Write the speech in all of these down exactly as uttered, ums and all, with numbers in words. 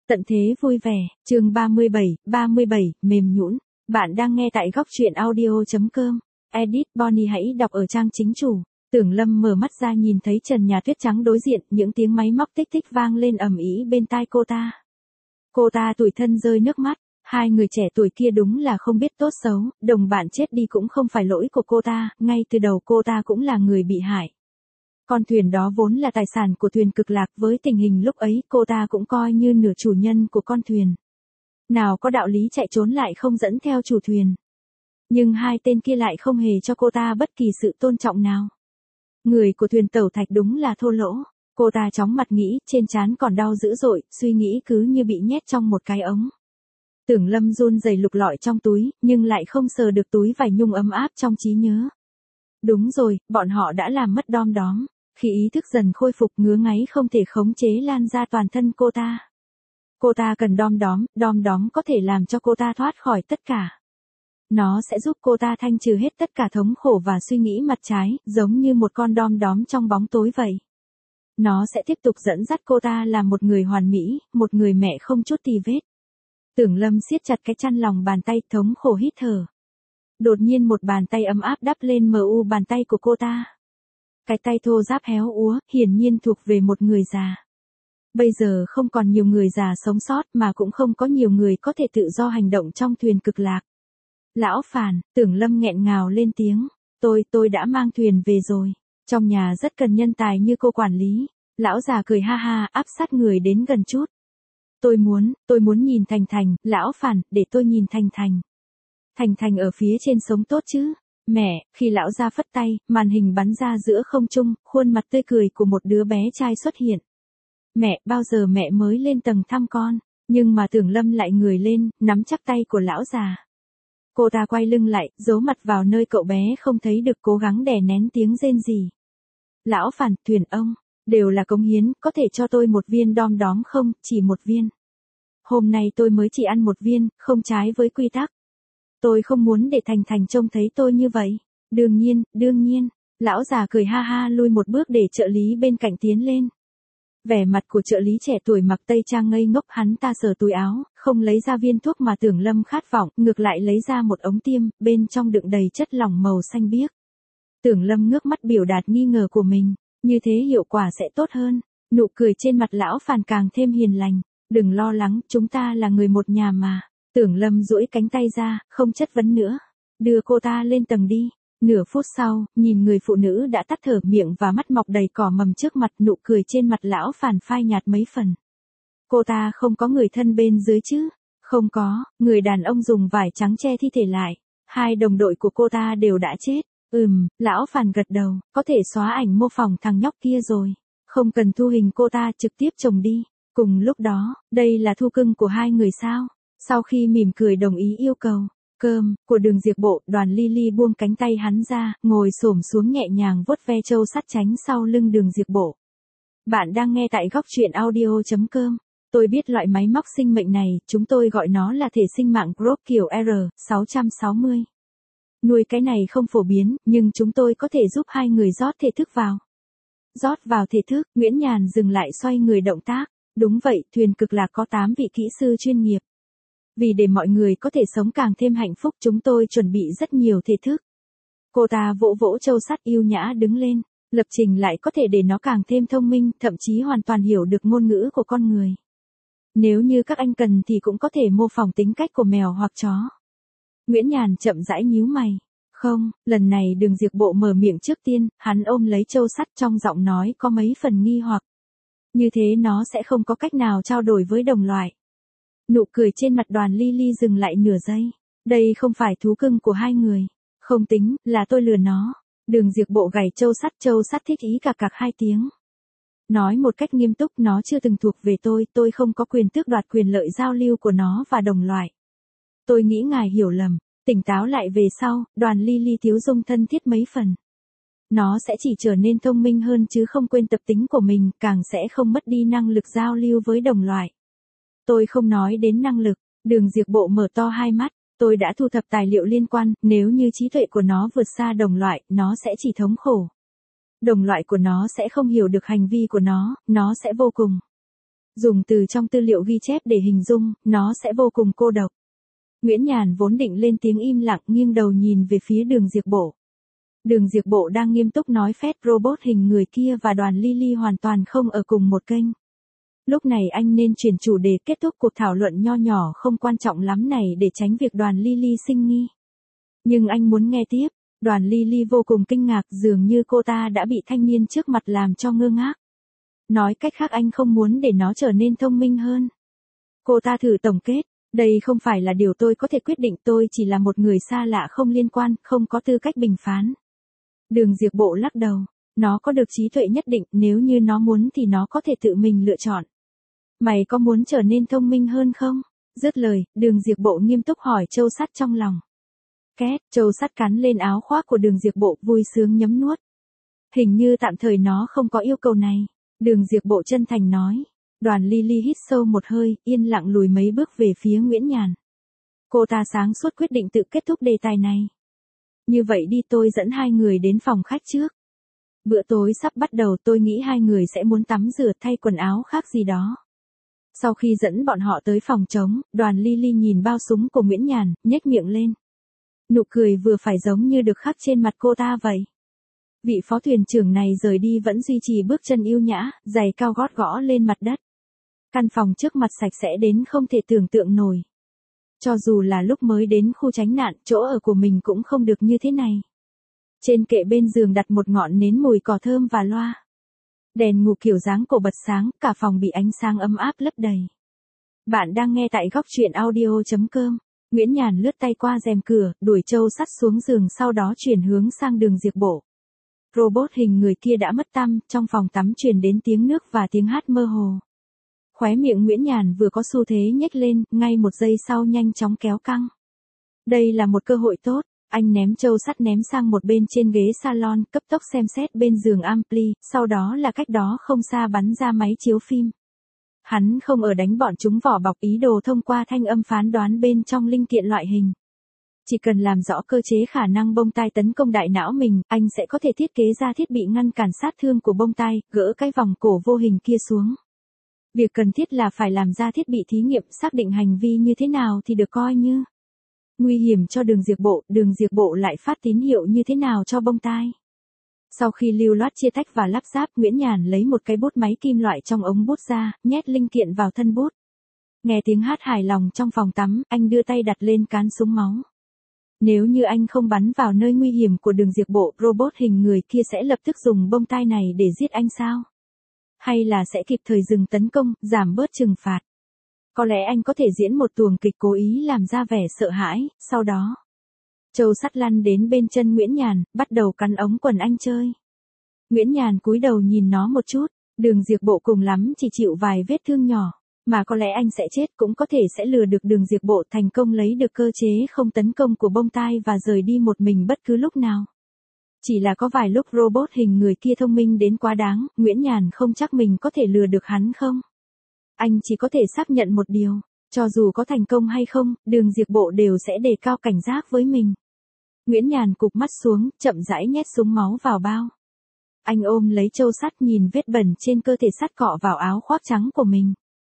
Tận thế vui vẻ, chương ba mươi bảy, ba mươi bảy, mềm nhũn. Bạn đang nghe tại góc truyện audio chấm com. Edit Bonnie hãy đọc ở trang chính chủ. Tưởng Lâm mở mắt ra nhìn thấy trần nhà tuyết trắng đối diện, những tiếng máy móc tích tích vang lên ầm ĩ bên tai cô ta. Cô ta tủi thân rơi nước mắt, hai người trẻ tuổi kia đúng là không biết tốt xấu, đồng bạn chết đi cũng không phải lỗi của cô ta, ngay từ đầu cô ta cũng là người bị hại. Con thuyền đó vốn là tài sản của thuyền Cực Lạc, với tình hình lúc ấy cô ta cũng coi như nửa chủ nhân của con thuyền. Nào có đạo lý chạy trốn lại không dẫn theo chủ thuyền. Nhưng hai tên kia lại không hề cho cô ta bất kỳ sự tôn trọng nào. Người của thuyền Tẩu Thạch đúng là thô lỗ. Cô ta chóng mặt nghĩ, trên trán còn đau dữ dội, suy nghĩ cứ như bị nhét trong một cái ống. Tưởng Lâm run rẩy lục lọi trong túi, nhưng lại không sờ được túi vải nhung ấm áp trong trí nhớ. Đúng rồi, bọn họ đã làm mất đom đóm. Khi ý thức dần khôi phục, ngứa ngáy không thể khống chế lan ra toàn thân cô ta. Cô ta cần đom đóm, đom đóm có thể làm cho cô ta thoát khỏi tất cả. Nó sẽ giúp cô ta thanh trừ hết tất cả thống khổ và suy nghĩ mặt trái, giống như một con đom đóm trong bóng tối vậy. Nó sẽ tiếp tục dẫn dắt cô ta làm một người hoàn mỹ, một người mẹ không chút tì vết. Tưởng Lâm siết chặt cái chăn lòng bàn tay, thống khổ hít thở. Đột nhiên một bàn tay ấm áp đắp lên mờ u bàn tay của cô ta. Cái tay thô ráp héo úa, hiển nhiên thuộc về một người già. Bây giờ không còn nhiều người già sống sót, mà cũng không có nhiều người có thể tự do hành động trong thuyền Cực Lạc. Lão Phàn, Tưởng Lâm nghẹn ngào lên tiếng. Tôi, tôi đã mang thuyền về rồi. Trong nhà rất cần nhân tài như cô quản lý. Lão già cười ha ha, áp sát người đến gần chút. Tôi muốn, tôi muốn nhìn Thành Thành, Lão Phàn, để tôi nhìn Thành Thành. Thành Thành ở phía trên sống tốt chứ? Mẹ, khi lão ra phất tay, màn hình bắn ra giữa không trung, khuôn mặt tươi cười của một đứa bé trai xuất hiện. Mẹ, bao giờ mẹ mới lên tầng thăm con? Nhưng mà Tưởng Lâm lại người lên, nắm chắc tay của lão già. Cô ta quay lưng lại, giấu mặt vào nơi cậu bé không thấy được, cố gắng đè nén tiếng rên rỉ. Lão Phàn, thuyền ông, đều là cống hiến, có thể cho tôi một viên đom đóm không, chỉ một viên. Hôm nay tôi mới chỉ ăn một viên, không trái với quy tắc. Tôi không muốn để Thành Thành trông thấy tôi như vậy. Đương nhiên, đương nhiên. Lão già cười ha ha lui một bước để trợ lý bên cạnh tiến lên. Vẻ mặt của trợ lý trẻ tuổi mặc tây trang ngây ngốc, hắn ta sờ túi áo, không lấy ra viên thuốc mà Tưởng Lâm khát vọng, ngược lại lấy ra một ống tiêm, bên trong đựng đầy chất lỏng màu xanh biếc. Tưởng Lâm ngước mắt biểu đạt nghi ngờ của mình, như thế hiệu quả sẽ tốt hơn. Nụ cười trên mặt lão Phàn càng thêm hiền lành. Đừng lo lắng, chúng ta là người một nhà mà. Tưởng Lâm duỗi cánh tay ra, không chất vấn nữa. Đưa cô ta lên tầng đi. Nửa phút sau, nhìn người phụ nữ đã tắt thở, miệng và mắt mọc đầy cỏ mầm trước mặt, nụ cười trên mặt lão Phàn phai nhạt mấy phần. Cô ta không có người thân bên dưới chứ? Không có, người đàn ông dùng vải trắng che thi thể lại. Hai đồng đội của cô ta đều đã chết. Ừm, lão Phàn gật đầu, có thể xóa ảnh mô phỏng thằng nhóc kia rồi. Không cần thu hình cô ta, trực tiếp trồng đi. Cùng lúc đó, đây là thu cưng của hai người sao? Sau khi mỉm cười đồng ý yêu cầu, cơm, của Đường Diệp Bộ, Đoàn Ly Ly buông cánh tay hắn ra, ngồi xổm xuống nhẹ nhàng vuốt ve trâu sắt tránh sau lưng Đường Diệp Bộ. Bạn đang nghe tại góc truyện audio chấm com. Tôi biết loại máy móc sinh mệnh này, chúng tôi gọi nó là thể sinh mạng Grok kiểu R sáu sáu mươi. Nuôi cái này không phổ biến, nhưng chúng tôi có thể giúp hai người rót thể thức vào. Rót vào thể thức, Nguyễn Nhàn dừng lại xoay người động tác. Đúng vậy, thuyền Cực Lạc có tám vị kỹ sư chuyên nghiệp. Vì để mọi người có thể sống càng thêm hạnh phúc, chúng tôi chuẩn bị rất nhiều thể thức. Cô ta vỗ vỗ trâu sắt yêu nhã đứng lên, lập trình lại có thể để nó càng thêm thông minh, thậm chí hoàn toàn hiểu được ngôn ngữ của con người. Nếu như các anh cần thì cũng có thể mô phỏng tính cách của mèo hoặc chó. Nguyễn Nhàn chậm rãi nhíu mày. Không, lần này Đường Diệp Bộ mở miệng trước tiên, hắn ôm lấy trâu sắt, trong giọng nói có mấy phần nghi hoặc. Như thế nó sẽ không có cách nào trao đổi với đồng loại. Nụ cười trên mặt Đoàn Ly Ly dừng lại nửa giây. Đây không phải thú cưng của hai người. Không tính, là tôi lừa nó. Đường Diệp Bộ gảy trâu sắt, trâu sắt thích ý cạc cạc hai tiếng. Nói một cách nghiêm túc, nó chưa từng thuộc về tôi, tôi không có quyền tước đoạt quyền lợi giao lưu của nó và đồng loại. Tôi nghĩ ngài hiểu lầm. Tỉnh táo lại về sau, Đoàn Ly Ly tiếu dung thân thiết mấy phần. Nó sẽ chỉ trở nên thông minh hơn chứ không quên tập tính của mình, càng sẽ không mất đi năng lực giao lưu với đồng loại. Tôi không nói đến năng lực. Đường Diệp Bộ mở to hai mắt. Tôi đã thu thập tài liệu liên quan, nếu như trí tuệ của nó vượt xa đồng loại, nó sẽ chỉ thống khổ. Đồng loại của nó sẽ không hiểu được hành vi của nó, nó sẽ vô cùng Dùng từ trong tư liệu ghi chép để hình dung, nó sẽ vô cùng cô độc. Nguyễn Nhàn vốn định lên tiếng im lặng, nghiêng đầu nhìn về phía Đường Diệp Bộ. Đường Diệp Bộ đang nghiêm túc nói phét robot hình người kia và Đoàn Ly Ly hoàn toàn không ở cùng một kênh. Lúc này anh nên chuyển chủ đề kết thúc cuộc thảo luận nho nhỏ không quan trọng lắm này để tránh việc Đoàn Ly Ly sinh nghi. Nhưng anh muốn nghe tiếp. Đoàn Ly Ly vô cùng kinh ngạc, dường như cô ta đã bị thanh niên trước mặt làm cho ngơ ngác. Nói cách khác anh không muốn để nó trở nên thông minh hơn. Cô ta thử tổng kết, đây không phải là điều tôi có thể quyết định, tôi chỉ là một người xa lạ không liên quan, không có tư cách bình phán. Đường Diệp Bộ lắc đầu, nó có được trí tuệ nhất định, nếu như nó muốn thì nó có thể tự mình lựa chọn. Mày có muốn trở nên thông minh hơn không? Dứt lời, Đường Diệp Bộ nghiêm túc hỏi Châu Sắt trong lòng. Két, Châu Sắt cắn lên áo khoác của Đường Diệp Bộ, vui sướng nhấm nuốt. Hình như tạm thời nó không có yêu cầu này. Đường Diệp Bộ chân thành nói. Đoàn Ly Ly hít sâu một hơi, yên lặng lùi mấy bước về phía Nguyễn Nhàn. Cô ta sáng suốt quyết định tự kết thúc đề tài này. Như vậy đi, tôi dẫn hai người đến phòng khách trước. Bữa tối sắp bắt đầu, tôi nghĩ hai người sẽ muốn tắm rửa, thay quần áo khác gì đó. Sau khi dẫn bọn họ tới phòng trống, Đoàn Ly Ly nhìn bao súng của Nguyễn Nhàn, nhếch miệng lên. Nụ cười vừa phải giống như được khắc trên mặt cô ta vậy. Vị phó thuyền trưởng này rời đi vẫn duy trì bước chân yêu nhã, giày cao gót gõ lên mặt đất. Căn phòng trước mặt sạch sẽ đến không thể tưởng tượng nổi. Cho dù là lúc mới đến khu tránh nạn, chỗ ở của mình cũng không được như thế này. Trên kệ bên giường đặt một ngọn nến mùi cỏ thơm và loa. Đèn ngủ kiểu dáng cổ bật sáng, cả phòng bị ánh sáng ấm áp lấp đầy. Bạn đang nghe tại góc truyện audio chấm com. Nguyễn Nhàn lướt tay qua rèm cửa, đuổi Châu Sắt xuống giường, sau đó chuyển hướng sang Đường Diệp Bộ. Robot hình người kia đã mất tăm, trong phòng tắm truyền đến tiếng nước và tiếng hát mơ hồ. Khóe miệng Nguyễn Nhàn vừa có xu thế nhếch lên, ngay một giây sau nhanh chóng kéo căng. Đây là một cơ hội tốt, anh ném Châu Sắt ném sang một bên trên ghế salon, cấp tốc xem xét bên giường ampli, sau đó là cách đó không xa bắn ra máy chiếu phim. Hắn không ở đánh bọn chúng vỏ bọc, ý đồ thông qua thanh âm phán đoán bên trong linh kiện loại hình. Chỉ cần làm rõ cơ chế khả năng bông tai tấn công đại não mình, anh sẽ có thể thiết kế ra thiết bị ngăn cản sát thương của bông tai, gỡ cái vòng cổ vô hình kia xuống. Việc cần thiết là phải làm ra thiết bị thí nghiệm, xác định hành vi như thế nào thì được coi như nguy hiểm cho Đường Diệp Bộ, Đường Diệp Bộ lại phát tín hiệu như thế nào cho bông tai. Sau khi lưu loát chia tách và lắp ráp, Nguyễn Nhàn lấy một cái bút máy kim loại trong ống bút ra, nhét linh kiện vào thân bút. Nghe tiếng hát hài lòng trong phòng tắm, anh đưa tay đặt lên cán súng máu. Nếu như anh không bắn vào nơi nguy hiểm của Đường Diệp Bộ, robot hình người kia sẽ lập tức dùng bông tai này để giết anh sao? Hay là sẽ kịp thời dừng tấn công, giảm bớt trừng phạt? Có lẽ anh có thể diễn một tuồng kịch cố ý làm ra vẻ sợ hãi, sau đó Châu Sắt lăn đến bên chân Nguyễn Nhàn, bắt đầu cắn ống quần anh chơi. Nguyễn Nhàn cúi đầu nhìn nó một chút, Đường Diệp Bộ cùng lắm chỉ chịu vài vết thương nhỏ, mà có lẽ anh sẽ chết, cũng có thể sẽ lừa được Đường Diệp Bộ thành công lấy được cơ chế không tấn công của bông tai và rời đi một mình bất cứ lúc nào. Chỉ là có vài lúc robot hình người kia thông minh đến quá đáng, Nguyễn Nhàn không chắc mình có thể lừa được hắn không. Anh chỉ có thể xác nhận một điều, cho dù có thành công hay không, Đường Diệp Bộ đều sẽ đề cao cảnh giác với mình. Nguyễn Nhàn cụp mắt xuống, chậm rãi nhét súng máu vào bao. Anh ôm lấy Châu Sắt, nhìn vết bẩn trên cơ thể sắt cọ vào áo khoác trắng của mình.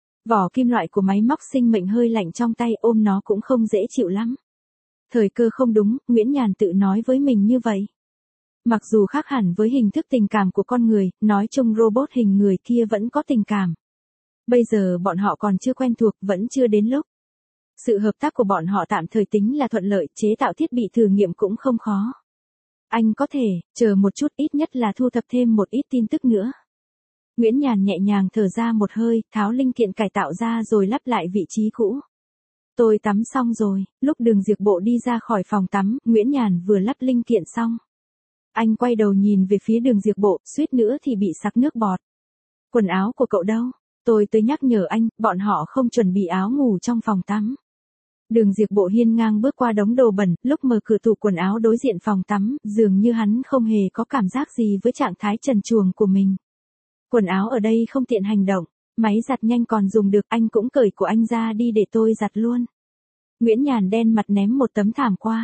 Vỏ kim loại của máy móc sinh mệnh hơi lạnh trong tay, ôm nó cũng không dễ chịu lắm. Thời cơ không đúng, Nguyễn Nhàn tự nói với mình như vậy. Mặc dù khác hẳn với hình thức tình cảm của con người, nói chung robot hình người kia vẫn có tình cảm. Bây giờ bọn họ còn chưa quen thuộc, vẫn chưa đến lúc. Sự hợp tác của bọn họ tạm thời tính là thuận lợi, chế tạo thiết bị thử nghiệm cũng không khó. Anh có thể, chờ một chút, ít nhất là thu thập thêm một ít tin tức nữa. Nguyễn Nhàn nhẹ nhàng thở ra một hơi, tháo linh kiện cải tạo ra rồi lắp lại vị trí cũ. Tôi tắm xong rồi, lúc Đường Diệp Bộ đi ra khỏi phòng tắm, Nguyễn Nhàn vừa lắp linh kiện xong. Anh quay đầu nhìn về phía Đường Diệp Bộ, suýt nữa thì bị sặc nước bọt. Quần áo của cậu đâu? Tôi tới nhắc nhở anh, bọn họ không chuẩn bị áo ngủ trong phòng tắm. Đường Diệp Bộ hiên ngang bước qua đống đồ bẩn, lúc mở cửa tủ quần áo đối diện phòng tắm, dường như hắn không hề có cảm giác gì với trạng thái trần truồng của mình. Quần áo ở đây không tiện hành động, máy giặt nhanh còn dùng được, anh cũng cởi của anh ra đi để tôi giặt luôn. Nguyễn Nhàn đen mặt ném một tấm thảm qua.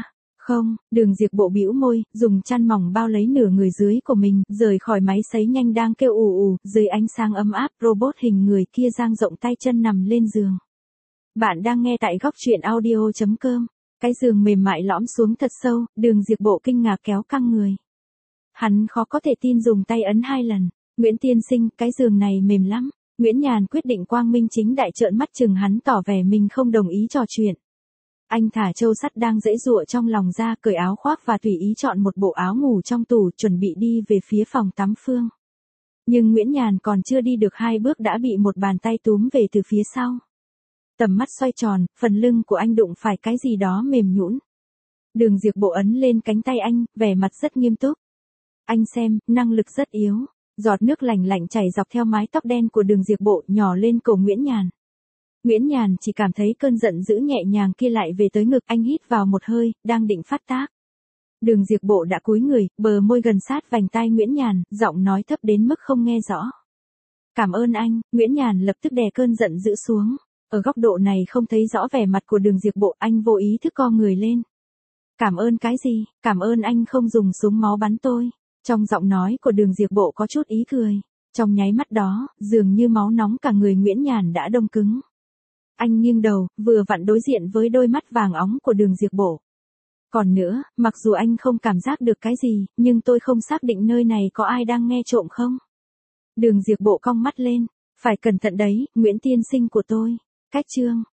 Không, Đường Diệp Bộ bĩu môi, dùng chăn mỏng bao lấy nửa người dưới của mình, rời khỏi máy sấy nhanh đang kêu ù ù, dưới ánh sáng ấm áp, robot hình người kia dang rộng tay chân nằm lên giường. Bạn đang nghe tại góc truyện audio.com. Cái giường mềm mại lõm xuống thật sâu, Đường Diệp Bộ kinh ngạc kéo căng người. Hắn khó có thể tin dùng tay ấn hai lần. Nguyễn tiên sinh, cái giường này mềm lắm. Nguyễn Nhàn quyết định quang minh chính đại trợn mắt chừng hắn, tỏ vẻ mình không đồng ý trò chuyện. Anh thả trâu sắt đang giãy giụa trong lòng ra, cởi áo khoác và tùy ý chọn một bộ áo ngủ trong tủ, chuẩn bị đi về phía phòng tắm Phương. Nhưng Nguyễn Nhàn còn chưa đi được hai bước đã bị một bàn tay túm về từ phía sau. Tầm mắt xoay tròn, phần lưng của anh đụng phải cái gì đó mềm nhũn. Đường Diệp Bộ ấn lên cánh tay anh, vẻ mặt rất nghiêm túc. Anh xem, năng lực rất yếu. Giọt nước lạnh lạnh chảy dọc theo mái tóc đen của Đường Diệp Bộ, nhỏ lên cổ Nguyễn Nhàn. Nguyễn Nhàn chỉ cảm thấy cơn giận dữ nhẹ nhàng kia lại về tới ngực, anh hít vào một hơi, đang định phát tác. Đường Diệp Bộ đã cúi người, bờ môi gần sát vành tai Nguyễn Nhàn, giọng nói thấp đến mức không nghe rõ. Cảm ơn anh, Nguyễn Nhàn lập tức đè cơn giận dữ xuống. Ở góc độ này không thấy rõ vẻ mặt của Đường Diệp Bộ, anh vô ý thức co người lên. Cảm ơn cái gì, cảm ơn anh không dùng súng máu bắn tôi. Trong giọng nói của Đường Diệp Bộ có chút ý cười. Trong nháy mắt đó, dường như máu nóng cả người Nguyễn Nhàn đã đông cứng. Anh nghiêng đầu, vừa vặn đối diện với đôi mắt vàng óng của Đường Diệp Bộ. Còn nữa, mặc dù anh không cảm giác được cái gì, nhưng tôi không xác định nơi này có ai đang nghe trộm không. Đường Diệp Bộ cong mắt lên. Phải cẩn thận đấy, Nguyễn tiên sinh của tôi. Cách chương.